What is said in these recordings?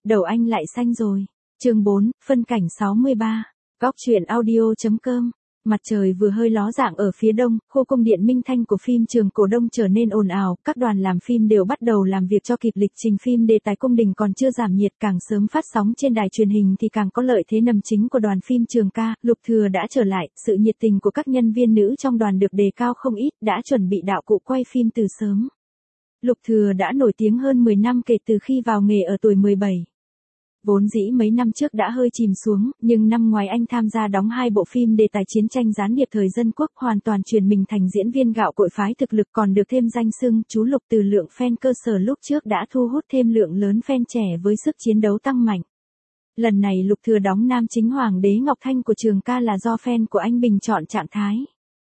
đầu anh lại xanh rồi. Chương 4, phân cảnh 63. Góc truyện audio.com. Mặt trời vừa hơi ló dạng ở phía đông, khu cung điện Minh Thanh của phim trường cổ đông trở nên ồn ào, các đoàn làm phim đều bắt đầu làm việc cho kịp lịch trình phim. Đề tài cung đình còn chưa giảm nhiệt, càng sớm phát sóng trên đài truyền hình thì càng có lợi thế. Nằm chính của đoàn phim Trường Ca, Lục Thừa đã trở lại, sự nhiệt tình của các nhân viên nữ trong đoàn được đề cao không ít, đã chuẩn bị đạo cụ quay phim từ sớm. Lục Thừa đã nổi tiếng hơn 10 năm kể từ khi vào nghề ở tuổi 17. Vốn dĩ mấy năm trước đã hơi chìm xuống, nhưng năm ngoái anh tham gia đóng 2 bộ phim đề tài chiến tranh gián điệp thời dân quốc, hoàn toàn chuyển mình thành diễn viên gạo cội phái thực lực, còn được thêm danh xưng chú Lục. Từ lượng fan cơ sở lúc trước đã thu hút thêm lượng lớn fan trẻ với sức chiến đấu tăng mạnh. Lần này Lục Thừa đóng nam chính Hoàng đế Ngọc Thanh của Trường Ca là do fan của anh bình chọn trạng thái.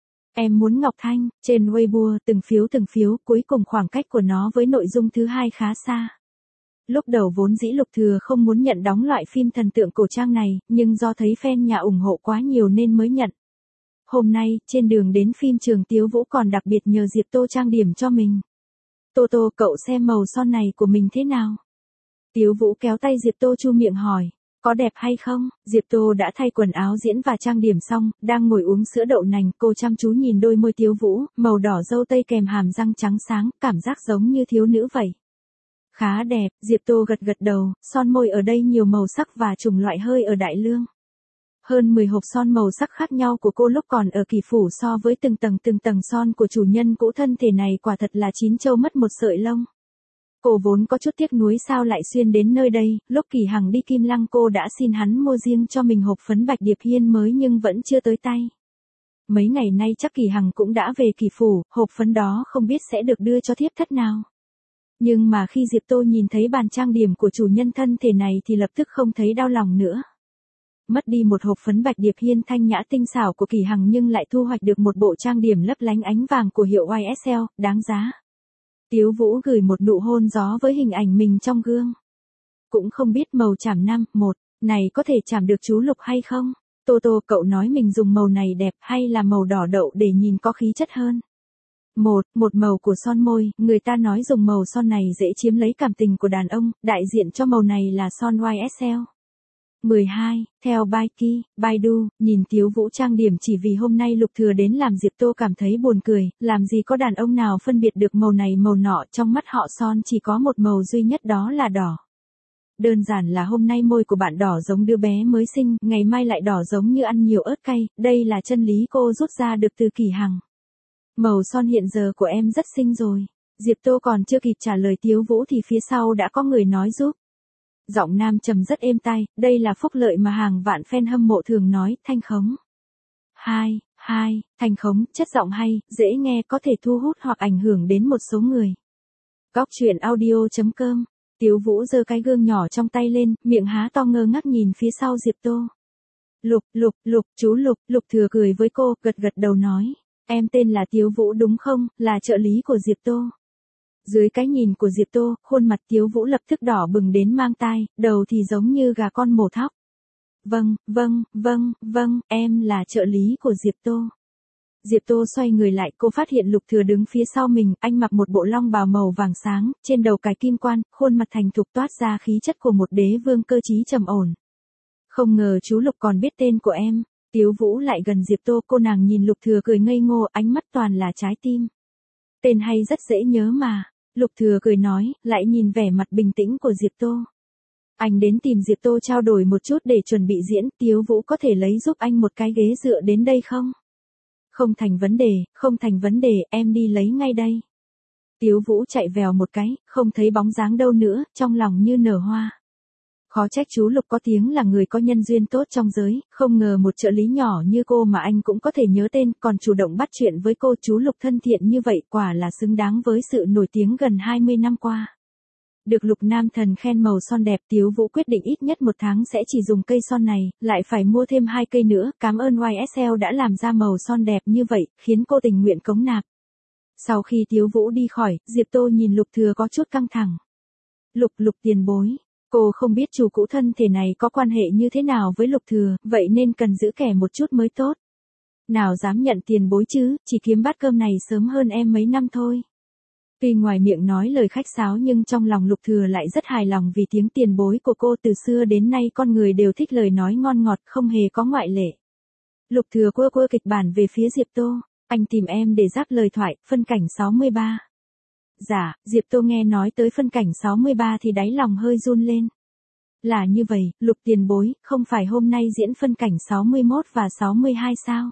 Em muốn Ngọc Thanh, trên Weibo từng phiếu, cuối cùng khoảng cách của nó với nội dung thứ 2 khá xa. Lúc đầu vốn dĩ Lục Thừa không muốn nhận đóng loại phim thần tượng cổ trang này, nhưng do thấy fan nhà ủng hộ quá nhiều nên mới nhận. Hôm nay, trên đường đến phim trường, Tiếu Vũ còn đặc biệt nhờ Diệp Tô trang điểm cho mình. Tô, cậu xem màu son này của mình thế nào? Tiếu Vũ kéo tay Diệp Tô chu miệng hỏi, có đẹp hay không? Diệp Tô đã thay quần áo diễn và trang điểm xong, đang ngồi uống sữa đậu nành, cô chăm chú nhìn đôi môi Tiếu Vũ, màu đỏ dâu tây kèm hàm răng trắng sáng, cảm giác giống như thiếu nữ vậy. Khá đẹp, Diệp Tô gật đầu, son môi ở đây nhiều màu sắc và chủng loại hơi ở đại lương. Hơn 10 hộp son màu sắc khác nhau của cô lúc còn ở Kỳ Phủ so với từng tầng son của chủ nhân cũ, thân thể này quả thật là chín châu mất một sợi lông. Cô vốn có chút tiếc nuối sao lại xuyên đến nơi đây, lúc Kỳ Hằng đi Kim Lăng cô đã xin hắn mua riêng cho mình hộp phấn Bạch Điệp Hiên mới nhưng vẫn chưa tới tay. Mấy ngày nay chắc Kỳ Hằng cũng đã về Kỳ Phủ, hộp phấn đó không biết sẽ được đưa cho thiếp thất nào. Nhưng mà khi Diệp Tô nhìn thấy bàn trang điểm của chủ nhân thân thể này thì lập tức không thấy đau lòng nữa. Mất đi một hộp phấn Bạch Điệp Hiên thanh nhã tinh xảo của Kỳ Hằng nhưng lại thu hoạch được một bộ trang điểm lấp lánh ánh vàng của hiệu YSL, đáng giá. Tiếu Vũ gửi một nụ hôn gió với hình ảnh mình trong gương. Cũng không biết màu chảm 1 này có thể chảm được chú Lục hay không? Tô, cậu nói mình dùng màu này đẹp hay là màu đỏ đậu để nhìn có khí chất hơn? Một màu của son môi, người ta nói dùng màu son này dễ chiếm lấy cảm tình của đàn ông, đại diện cho màu này là son YSL. 12. Theo Baidu, nhìn Tiếu Vũ trang điểm chỉ vì hôm nay Lục Thừa đến làm Diệp Tô cảm thấy buồn cười, làm gì có đàn ông nào phân biệt được màu này màu nọ, trong mắt họ son chỉ có một màu duy nhất đó là đỏ. Đơn giản là hôm nay môi của bạn đỏ giống đứa bé mới sinh, ngày mai lại đỏ giống như ăn nhiều ớt cay, đây là chân lý cô rút ra được từ Kỳ Hằng. Màu son hiện giờ của em rất xinh rồi. Diệp Tô còn chưa kịp trả lời Tiếu Vũ thì phía sau đã có người nói giúp. Giọng nam trầm rất êm tai, đây là phúc lợi mà hàng vạn fan hâm mộ thường nói, thanh khống. Thanh khống, chất giọng hay, dễ nghe, có thể thu hút hoặc ảnh hưởng đến một số người. Góc truyện audio.com. Tiếu Vũ giơ cái gương nhỏ trong tay lên, miệng há to ngơ ngác nhìn phía sau Diệp Tô. Chú Lục, Lục Thừa cười với cô, gật đầu nói. Em tên là Tiếu Vũ đúng không, là trợ lý của Diệp Tô. Dưới cái nhìn của Diệp Tô, khuôn mặt Tiếu Vũ lập tức đỏ bừng đến mang tai, đầu thì giống như gà con mổ thóc. Vâng, em là trợ lý của Diệp Tô. Diệp Tô xoay người lại, cô phát hiện Lục Thừa đứng phía sau mình, anh mặc một bộ long bào màu vàng sáng, trên đầu cài kim quan, khuôn mặt thành thục toát ra khí chất của một đế vương cơ trí trầm ổn. Không ngờ chú Lục còn biết tên của em. Tiếu Vũ lại gần Diệp Tô, cô nàng nhìn Lục Thừa cười ngây ngô, ánh mắt toàn là trái tim. Tên hay rất dễ nhớ mà. Lục Thừa cười nói, lại nhìn vẻ mặt bình tĩnh của Diệp Tô. Anh đến tìm Diệp Tô trao đổi một chút để chuẩn bị diễn, Tiếu Vũ có thể lấy giúp anh một cái ghế dựa đến đây không? Không thành vấn đề, em đi lấy ngay đây. Tiếu Vũ chạy vèo một cái, không thấy bóng dáng đâu nữa, trong lòng như nở hoa. Khó trách chú Lục có tiếng là người có nhân duyên tốt trong giới, không ngờ một trợ lý nhỏ như cô mà anh cũng có thể nhớ tên, còn chủ động bắt chuyện với cô. Chú Lục thân thiện như vậy quả là xứng đáng với sự nổi tiếng gần 20 năm qua. Được Lục Nam Thần khen màu son đẹp, Tiếu Vũ quyết định ít nhất 1 tháng sẽ chỉ dùng cây son này, lại phải mua thêm 2 cây nữa, cảm ơn YSL đã làm ra màu son đẹp như vậy, khiến cô tình nguyện cống nạp. Sau khi Tiếu Vũ đi khỏi, Diệp Tô nhìn Lục Thừa có chút căng thẳng. Lục tiền bối. Cô không biết chủ cũ thân thể này có quan hệ như thế nào với Lục Thừa, vậy nên cần giữ kẻ một chút mới tốt. Nào dám nhận tiền bối chứ, chỉ kiếm bát cơm này sớm hơn em mấy năm thôi. Tuy ngoài miệng nói lời khách sáo nhưng trong lòng Lục Thừa lại rất hài lòng vì tiếng tiền bối của cô từ xưa đến nay con người đều thích lời nói ngon ngọt không hề có ngoại lệ. Lục Thừa quơ quơ kịch bản về phía Diệp Tô, anh tìm em để ráp lời thoại, phân cảnh 63. Dạ, Diệp Tô nghe nói tới phân cảnh 63 thì đáy lòng hơi run lên. Là như vậy, Lục tiền bối, không phải hôm nay diễn phân cảnh 61 và 62 sao?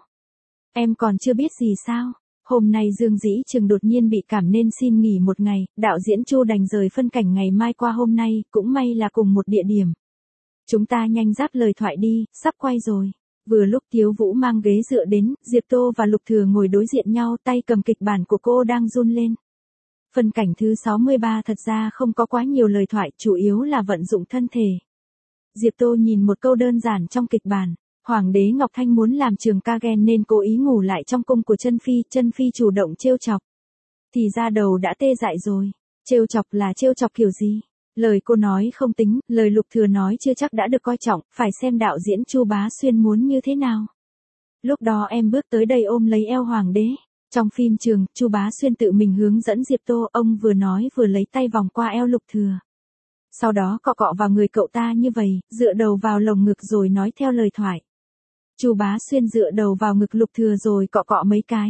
Em còn chưa biết gì sao? Hôm nay Dương Dĩ Trường đột nhiên bị cảm nên xin nghỉ một ngày, đạo diễn Chu đành rời phân cảnh ngày mai qua hôm nay, cũng may là cùng một địa điểm. Chúng ta nhanh ráp lời thoại đi, sắp quay rồi. Vừa lúc Tiếu Vũ mang ghế dựa đến, Diệp Tô và Lục Thừa ngồi đối diện nhau, tay cầm kịch bản của cô đang run lên. Phân cảnh thứ 63 thật ra không có quá nhiều lời thoại, chủ yếu là vận dụng thân thể. Diệp Tô nhìn một câu đơn giản trong kịch bản. Hoàng đế Ngọc Thanh muốn làm Trường Ca ghen nên cố ý ngủ lại trong cung của chân phi chủ động trêu chọc. Thì ra đầu đã tê dại rồi. Trêu chọc là trêu chọc kiểu gì? Lời cô nói không tính, lời Lục Thừa nói chưa chắc đã được coi trọng, phải xem đạo diễn Chu Bá Xuyên muốn như thế nào. Lúc đó em bước tới đây ôm lấy eo Hoàng đế. Trong phim trường, Chu Bá Xuyên tự mình hướng dẫn Diệp Tô, ông vừa nói vừa lấy tay vòng qua eo Lục Thừa. Sau đó cọ cọ vào người cậu ta như vậy, dựa đầu vào lồng ngực rồi nói theo lời thoại. Chu Bá Xuyên dựa đầu vào ngực Lục Thừa rồi cọ cọ mấy cái.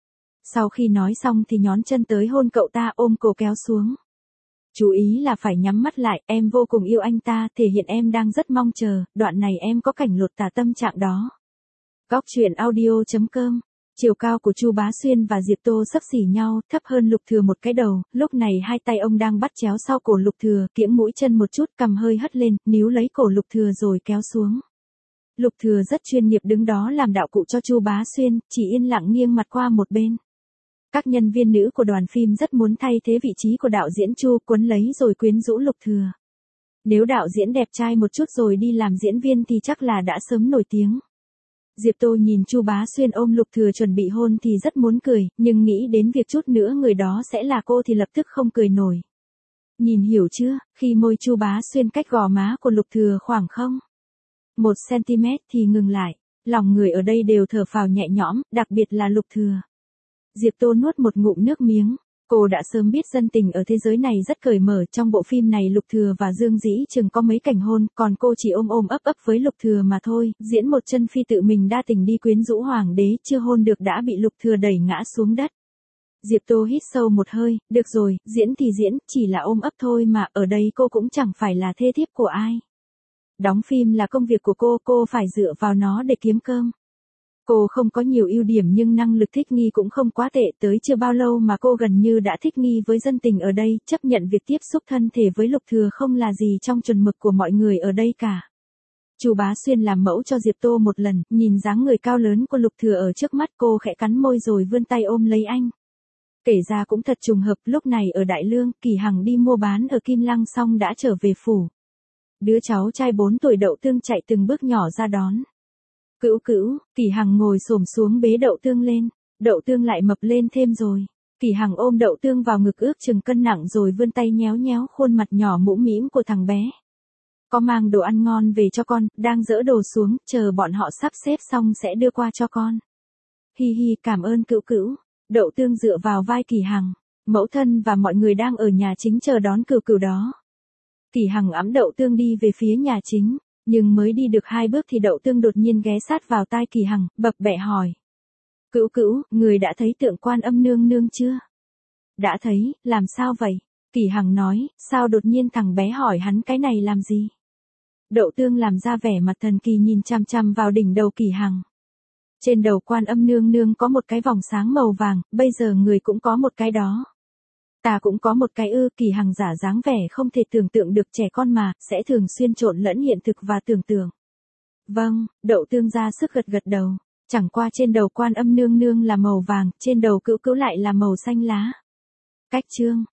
Sau khi nói xong thì nhón chân tới hôn cậu ta, ôm cổ kéo xuống. Chú ý là phải nhắm mắt lại, em vô cùng yêu anh ta, thể hiện em đang rất mong chờ, đoạn này em có cảnh lột tả tâm trạng đó. Góc truyện audio.com. Chiều cao của Chu Bá Xuyên và Diệp Tô xấp xỉ nhau, thấp hơn Lục Thừa một cái đầu, lúc này hai tay ông đang bắt chéo sau cổ Lục Thừa, kiễng mũi chân một chút, cầm hơi hất lên, níu lấy cổ Lục Thừa rồi kéo xuống. Lục Thừa rất chuyên nghiệp đứng đó làm đạo cụ cho Chu Bá Xuyên, chỉ yên lặng nghiêng mặt qua một bên. Các nhân viên nữ của đoàn phim rất muốn thay thế vị trí của đạo diễn Chu, quấn lấy rồi quyến rũ Lục Thừa. Nếu đạo diễn đẹp trai một chút rồi đi làm diễn viên thì chắc là đã sớm nổi tiếng. Diệp Tô nhìn Chu Bá Xuyên ôm Lục Thừa chuẩn bị hôn thì rất muốn cười, nhưng nghĩ đến việc chút nữa người đó sẽ là cô thì lập tức không cười nổi. Nhìn hiểu chưa, khi môi Chu Bá Xuyên cách gò má của Lục Thừa khoảng 1 cm thì ngừng lại, lòng người ở đây đều thở phào nhẹ nhõm, đặc biệt là Lục Thừa. Diệp Tô nuốt một ngụm nước miếng, cô đã sớm biết dân tình ở thế giới này rất cởi mở, trong bộ phim này Lục Thừa và Dương Dĩ Trường có mấy cảnh hôn, còn cô chỉ ôm ôm ấp ấp với Lục Thừa mà thôi, diễn một chân phi tự mình đa tình đi quyến rũ Hoàng đế, chưa hôn được đã bị Lục Thừa đẩy ngã xuống đất. Diệp Tô hít sâu một hơi, được rồi, diễn thì diễn, chỉ là ôm ấp thôi mà, ở đây cô cũng chẳng phải là thê thiếp của ai. Đóng phim là công việc của cô phải dựa vào nó để kiếm cơm. Cô không có nhiều ưu điểm nhưng năng lực thích nghi cũng không quá tệ, tới chưa bao lâu mà cô gần như đã thích nghi với dân tình ở đây, chấp nhận việc tiếp xúc thân thể với Lục Thừa không là gì trong chuẩn mực của mọi người ở đây cả. Chu Bá Xuyên làm mẫu cho Diệp Tô một lần, nhìn dáng người cao lớn của Lục Thừa ở trước mắt cô khẽ cắn môi rồi vươn tay ôm lấy anh. Kể ra cũng thật trùng hợp, lúc này ở Đại Lương, Kỳ Hằng đi mua bán ở Kim Lăng xong đã trở về phủ. Đứa cháu trai 4 tuổi Đậu Tương chạy từng bước nhỏ ra đón. Cữu cữu, Kỳ Hằng ngồi xổm xuống bế Đậu Tương lên, Đậu Tương lại mập lên thêm rồi. Kỳ Hằng ôm Đậu Tương vào ngực ước chừng cân nặng rồi vươn tay nhéo nhéo khuôn mặt nhỏ mũm mĩm của thằng bé. Có mang đồ ăn ngon về cho con, đang dỡ đồ xuống, chờ bọn họ sắp xếp xong sẽ đưa qua cho con. Hi hi, cảm ơn cữu cữu. Đậu Tương dựa vào vai Kỳ Hằng, mẫu thân và mọi người đang ở nhà chính chờ đón cừu cừu đó. Kỳ Hằng ẵm Đậu Tương đi về phía nhà chính, nhưng mới đi được 2 bước thì Đậu Tương đột nhiên ghé sát vào tai Kỳ Hằng, bập bẹ hỏi. Cữu cữu, người đã thấy tượng Quan Âm nương nương chưa? Đã thấy, làm sao vậy? Kỳ Hằng nói, sao đột nhiên thằng bé hỏi hắn cái này làm gì? Đậu Tương làm ra vẻ mặt thần kỳ nhìn chằm chằm vào đỉnh đầu Kỳ Hằng. Trên đầu Quan Âm nương nương có một cái vòng sáng màu vàng, bây giờ người cũng có một cái đó. Ta cũng có một cái ư, Kỳ Hằng giả dáng vẻ không thể tưởng tượng được, trẻ con mà, sẽ thường xuyên trộn lẫn hiện thực và tưởng tượng. Vâng, Đậu Tương ra sức gật gật đầu, chẳng qua trên đầu Quan Âm nương nương là màu vàng, trên đầu cữu cữu lại là màu xanh lá. Cách chương